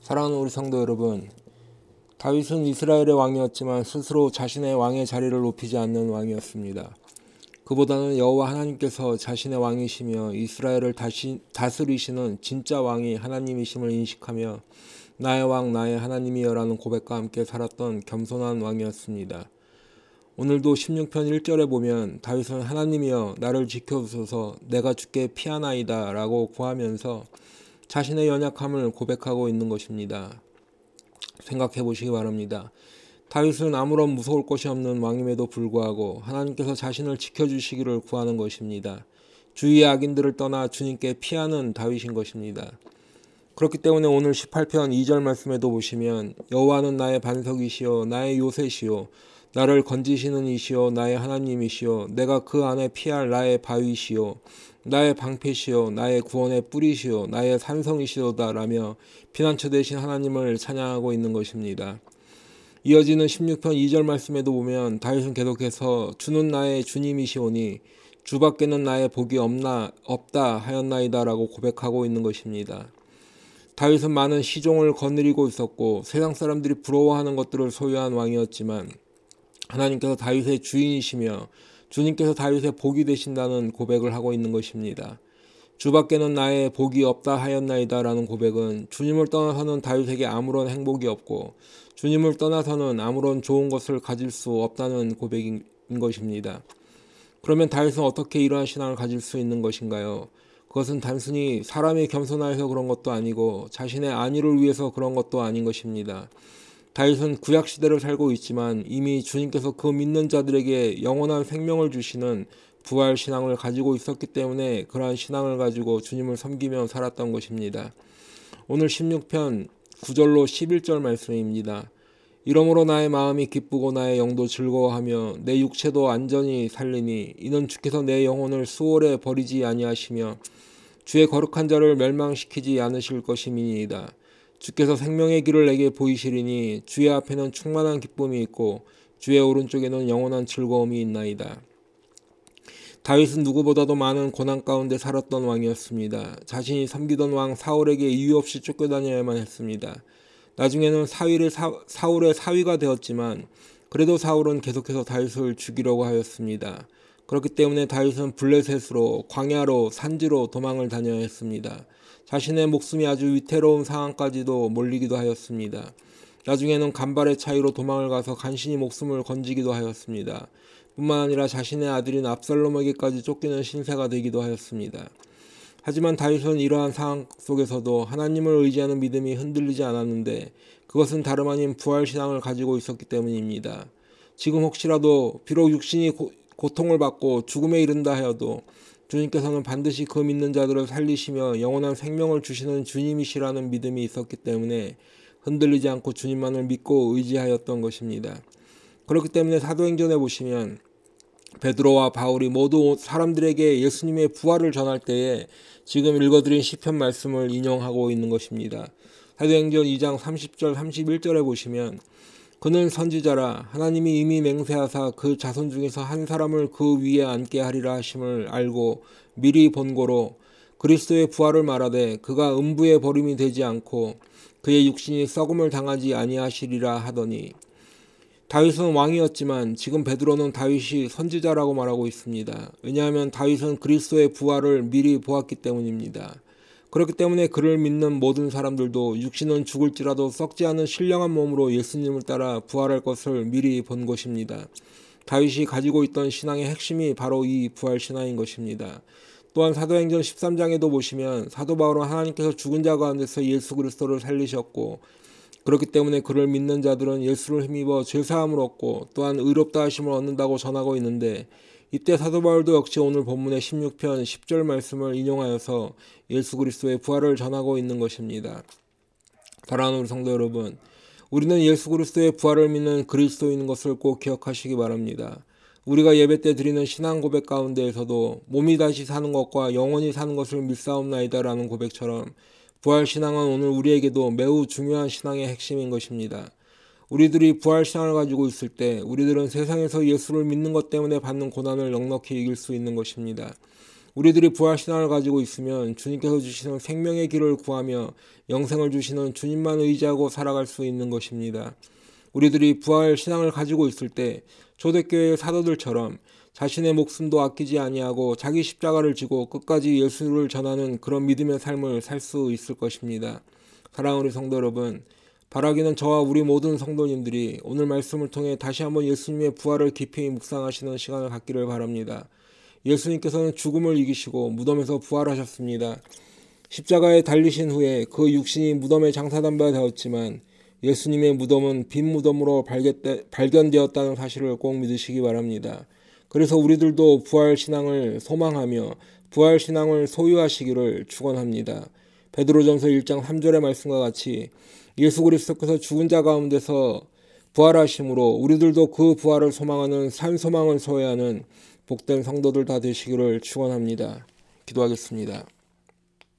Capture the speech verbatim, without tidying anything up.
사랑하는 우리 성도 여러분, 다윗은 이스라엘의 왕이었지만 스스로 자신의 왕의 자리를 높이지 않는 왕이었습니다. 그보다는 여호와 하나님께서 자신의 왕이시며 이스라엘을 다시, 다스리시는 진짜 왕이 하나님이심을 인식하며 나의 왕 나의 하나님이여라는 고백과 함께 살았던 겸손한 왕이었습니다. 오늘도 십육 편 일 절에 보면 다윗은 하나님이여 나를 지켜주소서 내가 주께 피하나이다 라고 구하면서 자신의 연약함을 고백하고 있는 것입니다. 생각해 보시기 바랍니다. 다윗은 아무런 무서울 것이 없는 왕임에도 불구하고 하나님께서 자신을 지켜주시기를 구하는 것입니다. 주위의 악인들을 떠나 주님께 피하는 다윗인 것입니다. 그렇기 때문에 오늘 십팔 편 이 절 말씀에도 보시면 여호와는 나의 반석이시요 나의 요새시요 나를 건지시는 이시요 나의 하나님이시요 내가 그 안에 피할 나의 바위시요 나의 방패시요 나의 구원의 뿌리시요 나의 산성이시로다 라며 피난처 되신 하나님을 찬양하고 있는 것입니다. 이어지는 십육 편 이 절 말씀에도 보면 다윗은 계속해서 주는 나의 주님이시오니 주밖에는 나의 복이 없나 없다 하였나이다 라고 고백하고 있는 것입니다. 다윗은 많은 시종을 거느리고 있었고 세상 사람들이 부러워하는 것들을 소유한 왕이었지만 하나님께서 다윗의 주인이시며 주님께서 다윗의 복이 되신다는 고백을 하고 있는 것입니다. 주밖에는 나의 복이 없다 하였나이다 라는 고백은 주님을 떠나서는 다윗에게 아무런 행복이 없고 주님을 떠나서는 아무런 좋은 것을 가질 수 없다는 고백인 것입니다. 그러면 다윗은 어떻게 이러한 신앙을 가질 수 있는 것인가요? 그것은 단순히 사람이 겸손하여서 그런 것도 아니고 자신의 안위를 위해서 그런 것도 아닌 것입니다. 다윗은 구약시대를 살고 있지만 이미 주님께서 그 믿는 자들에게 영원한 생명을 주시는 부활신앙을 가지고 있었기 때문에 그러한 신앙을 가지고 주님을 섬기며 살았던 것입니다. 오늘 십육 편 구 절로 십일 절 말씀입니다. 이러므로 나의 마음이 기쁘고 나의 영도 즐거워하며 내 육체도 안전히 살리니 이는 주께서 내 영혼을 수월에 버리지 아니하시며 주의 거룩한 자를 멸망시키지 않으실 것임이니이다. 주께서 생명의 길을 내게 보이시리니 주의 앞에는 충만한 기쁨이 있고 주의 오른쪽에는 영원한 즐거움이 있나이다. 다윗은 누구보다도 많은 고난 가운데 살았던 왕이었습니다. 자신이 섬기던 왕 사울에게 이유 없이 쫓겨다녀야만 했습니다. 나중에는 사울의, 사, 사울의 사위가 되었지만 그래도 사울은 계속해서 다윗을 죽이려고 하였습니다. 그렇기 때문에 다윗은 블레셋으로 광야로 산지로 도망을 다녀야 했습니다. 자신의 목숨이 아주 위태로운 상황까지도 몰리기도 하였습니다. 나중에는 간발의 차이로 도망을 가서 간신히 목숨을 건지기도 하였습니다. 뿐만 아니라 자신의 아들인 압살롬에게까지 쫓기는 신세가 되기도 하였습니다. 하지만 다윗은 이러한 상황 속에서도 하나님을 의지하는 믿음이 흔들리지 않았는데 그것은 다름 아닌 부활신앙을 가지고 있었기 때문입니다. 지금 혹시라도 비록 육신이 고, 고통을 받고 죽음에 이른다 하여도 주님께서는 반드시 그 믿는 자들을 살리시며 영원한 생명을 주시는 주님이시라는 믿음이 있었기 때문에 흔들리지 않고 주님만을 믿고 의지하였던 것입니다. 그렇기 때문에 사도행전에 보시면 베드로와 바울이 모두 사람들에게 예수님의 부활을 전할 때에 지금 읽어드린 시편 말씀을 인용하고 있는 것입니다. 사도행전 이 장 삼십 절 삼십일 절에 보시면 그는 선지자라 하나님이 이미 맹세하사 그 자손 중에서 한 사람을 그 위에 앉게 하리라 하심을 알고 미리 본고로 그리스도의 부활을 말하되 그가 음부의 버림이 되지 않고 그의 육신이 썩음을 당하지 아니하시리라 하더니 다윗은 왕이었지만 지금 베드로는 다윗이 선지자라고 말하고 있습니다. 왜냐하면 다윗은 그리스도의 부활을 미리 보았기 때문입니다. 그렇기 때문에 그를 믿는 모든 사람들도 육신은 죽을지라도 썩지 않은 신령한 몸으로 예수님을 따라 부활할 것을 미리 본 것입니다. 다윗이 가지고 있던 신앙의 핵심이 바로 이 부활신앙인 것입니다. 또한 사도행전 십삼 장에도 보시면 사도 바울은 하나님께서 죽은 자 가운데서 예수 그리스도를 살리셨고 그렇기 때문에 그를 믿는 자들은 예수를 힘입어 죄사함을 얻고 또한 의롭다 하심을 얻는다고 전하고 있는데 이때 사도 바울도 역시 오늘 본문의 십육 편 십 절 말씀을 인용하여서 예수 그리스도의 부활을 전하고 있는 것입니다. 사랑하는 우리 성도 여러분, 우리는 예수 그리스도의 부활을 믿는 그리스도인인 것을 꼭 기억하시기 바랍니다. 우리가 예배 때 드리는 신앙 고백 가운데에서도 몸이 다시 사는 것과 영원히 사는 것을 믿사옵나이다 라는 고백처럼 부활신앙은 오늘 우리에게도 매우 중요한 신앙의 핵심인 것입니다. 우리들이 부활신앙을 가지고 있을 때 우리들은 세상에서 예수를 믿는 것 때문에 받는 고난을 넉넉히 이길 수 있는 것입니다. 우리들이 부활신앙을 가지고 있으면 주님께서 주시는 생명의 길을 구하며 영생을 주시는 주님만 의지하고 살아갈 수 있는 것입니다. 우리들이 부활신앙을 가지고 있을 때 초대교회의 사도들처럼 자신의 목숨도 아끼지 아니하고 자기 십자가를 지고 끝까지 예수를 전하는 그런 믿음의 삶을 살 수 있을 것입니다. 사랑하는 우리 성도 여러분, 바라기는 저와 우리 모든 성도님들이 오늘 말씀을 통해 다시 한번 예수님의 부활을 깊이 묵상하시는 시간을 갖기를 바랍니다. 예수님께서는 죽음을 이기시고 무덤에서 부활하셨습니다. 십자가에 달리신 후에 그 육신이 무덤에 장사담바 되었지만 예수님의 무덤은 빈 무덤으로 발견되었다는 사실을 꼭 믿으시기 바랍니다. 그래서 우리들도 부활신앙을 소망하며 부활신앙을 소유하시기를 축원합니다. 베드로전서 일 장 삼 절의 말씀과 같이 예수 그리스도께서 죽은 자 가운데서 부활하심으로 우리들도 그 부활을 소망하는 산 소망을 소유하는 복된 성도들 다 되시기를 축원합니다. 기도하겠습니다.